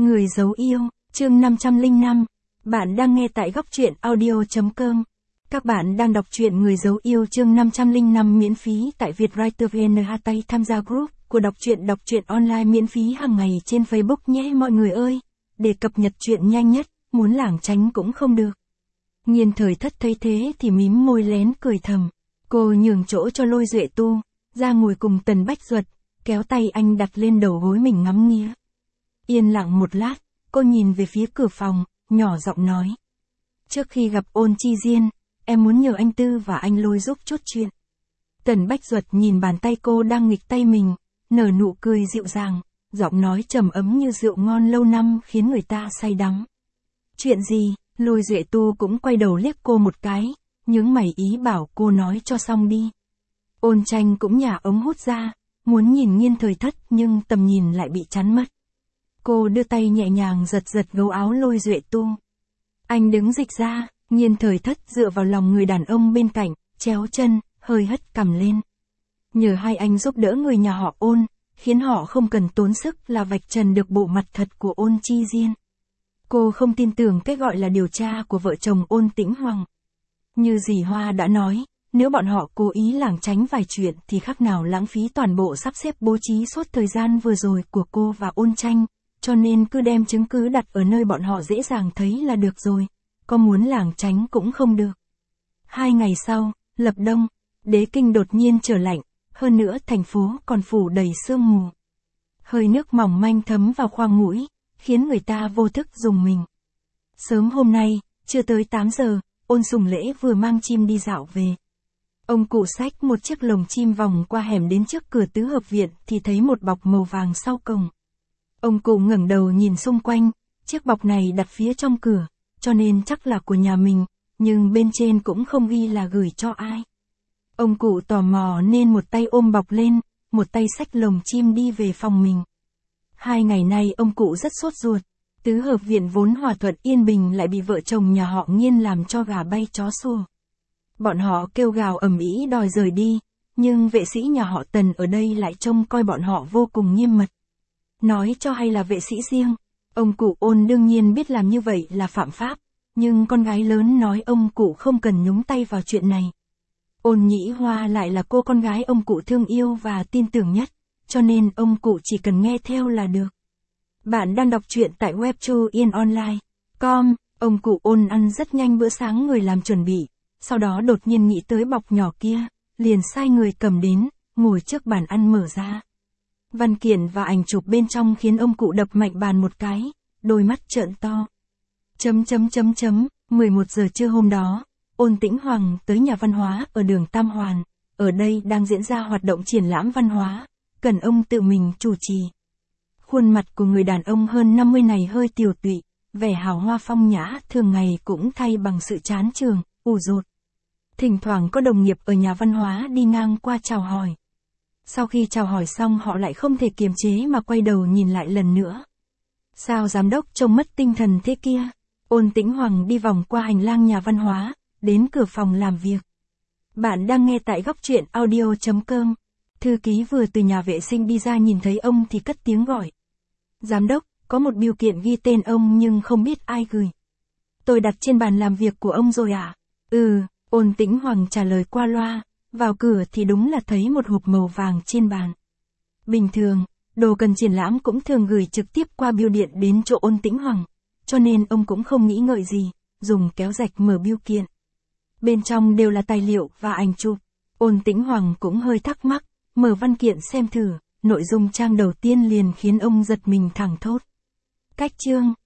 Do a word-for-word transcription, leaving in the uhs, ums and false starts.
Người giấu yêu, chương năm trăm lẻ năm. Bạn đang nghe tại góc truyện audio chấm com. Các bạn đang đọc truyện Người giấu yêu chương năm trăm lẻ năm miễn phí tại Vietwriter vê en. Tay tham gia group của đọc truyện đọc truyện online miễn phí hàng ngày trên Facebook nhé mọi người ơi. Để cập nhật truyện nhanh nhất, muốn lảng tránh cũng không được. Nghiên Thời Thất thấy thế thì mím môi lén cười thầm. Cô nhường chỗ cho Lôi Duệ Tu, ra ngồi cùng Tần Bách Duật, kéo tay anh đặt lên đầu gối mình ngắm nghía. Yên lặng một lát, cô nhìn về phía cửa phòng, nhỏ giọng nói. Trước khi gặp Ôn Chi Diên, em muốn nhờ anh Tư và anh Lôi giúp chút chuyện. Tần Bách Duật nhìn bàn tay cô đang nghịch tay mình, nở nụ cười dịu dàng, giọng nói trầm ấm như rượu ngon lâu năm khiến người ta say đắm. Chuyện gì? Lôi Duệ Tu cũng quay đầu liếc cô một cái, nhướng mày ý bảo cô nói cho xong đi. Ôn Tranh cũng nhả ống hút ra, muốn nhìn Nghiên Thời Thất nhưng tầm nhìn lại bị chắn mất. Cô đưa tay nhẹ nhàng giật giật gấu áo Lôi Duệ Tu. Anh đứng dịch ra, Nghiên Thời Thất dựa vào lòng người đàn ông bên cạnh, chéo chân, hơi hất cằm lên. Nhờ hai anh giúp đỡ người nhà họ Ôn, khiến họ không cần tốn sức là vạch trần được bộ mặt thật của Ôn Chi Diên. Cô không tin tưởng cái gọi là điều tra của vợ chồng Ôn Tĩnh Hoàng. Như dì Hoa đã nói, nếu bọn họ cố ý lảng tránh vài chuyện thì khác nào lãng phí toàn bộ sắp xếp bố trí suốt thời gian vừa rồi của cô và Ôn Tranh, cho nên cứ đem chứng cứ đặt ở nơi bọn họ dễ dàng thấy là được rồi, có muốn lảng tránh cũng không được. Hai ngày sau, lập đông, Đế Kinh đột nhiên trở lạnh, hơn nữa thành phố còn phủ đầy sương mù. Hơi nước mỏng manh thấm vào khoang mũi, khiến người ta vô thức rùng mình. Sớm hôm nay, chưa tới tám giờ, Ôn Sùng Lễ vừa mang chim đi dạo về. Ông cụ xách một chiếc lồng chim vòng qua hẻm đến trước cửa tứ hợp viện thì thấy một bọc màu vàng sau cổng. Ông cụ ngẩng đầu nhìn xung quanh, chiếc bọc này đặt phía trong cửa, cho nên chắc là của nhà mình, nhưng bên trên cũng không ghi là gửi cho ai. Ông cụ tò mò nên một tay ôm bọc lên, một tay xách lồng chim đi về phòng mình. Hai ngày nay ông cụ rất sốt ruột, tứ hợp viện vốn hòa thuận yên bình lại bị vợ chồng nhà họ Nghiên làm cho gà bay chó sủa. Bọn họ kêu gào ầm ĩ đòi rời đi, nhưng vệ sĩ nhà họ Tần ở đây lại trông coi bọn họ vô cùng nghiêm mật. Nói cho hay là vệ sĩ riêng, ông cụ Ôn đương nhiên biết làm như vậy là phạm pháp, nhưng con gái lớn nói ông cụ không cần nhúng tay vào chuyện này. Ôn Nhĩ Hoa lại là cô con gái ông cụ thương yêu và tin tưởng nhất, cho nên ông cụ chỉ cần nghe theo là được. Bạn đang đọc truyện tại web yên online chấm com, ông cụ Ôn ăn rất nhanh bữa sáng người làm chuẩn bị, sau đó đột nhiên nghĩ tới bọc nhỏ kia, liền sai người cầm đến, ngồi trước bàn ăn mở ra. Văn kiện và ảnh chụp bên trong khiến ông cụ đập mạnh bàn một cái, đôi mắt trợn to. Chấm chấm chấm chấm, mười một giờ trưa hôm đó, Ôn Tĩnh Hoàng tới nhà văn hóa ở đường Tam Hoàn, ở đây đang diễn ra hoạt động triển lãm văn hóa, cần ông tự mình chủ trì. Khuôn mặt của người đàn ông hơn năm mươi này hơi tiều tụy, vẻ hào hoa phong nhã thường ngày cũng thay bằng sự chán chường, ủ rột. Thỉnh thoảng có đồng nghiệp ở nhà văn hóa đi ngang qua chào hỏi. Sau khi chào hỏi xong họ lại không thể kiềm chế mà quay đầu nhìn lại lần nữa. Sao giám đốc trông mất tinh thần thế kia? Ôn Tĩnh Hoàng đi vòng qua hành lang nhà văn hóa, đến cửa phòng làm việc. Bạn đang nghe tại góc truyện audio chấm com. Thư ký vừa từ nhà vệ sinh đi ra nhìn thấy ông thì cất tiếng gọi. Giám đốc, có một bưu kiện ghi tên ông nhưng không biết ai gửi. Tôi đặt trên bàn làm việc của ông rồi à? Ừ, Ôn Tĩnh Hoàng trả lời qua loa, vào cửa thì đúng là thấy một hộp màu vàng trên bàn. Bình thường, đồ cần triển lãm cũng thường gửi trực tiếp qua bưu điện đến chỗ Ôn Tĩnh Hoàng, cho nên ông cũng không nghĩ ngợi gì, dùng kéo rạch mở bưu kiện. Bên trong đều là tài liệu và ảnh chụp. Ôn Tĩnh Hoàng cũng hơi thắc mắc, mở văn kiện xem thử, nội dung trang đầu tiên liền khiến ông giật mình thẳng thốt. Cách chương,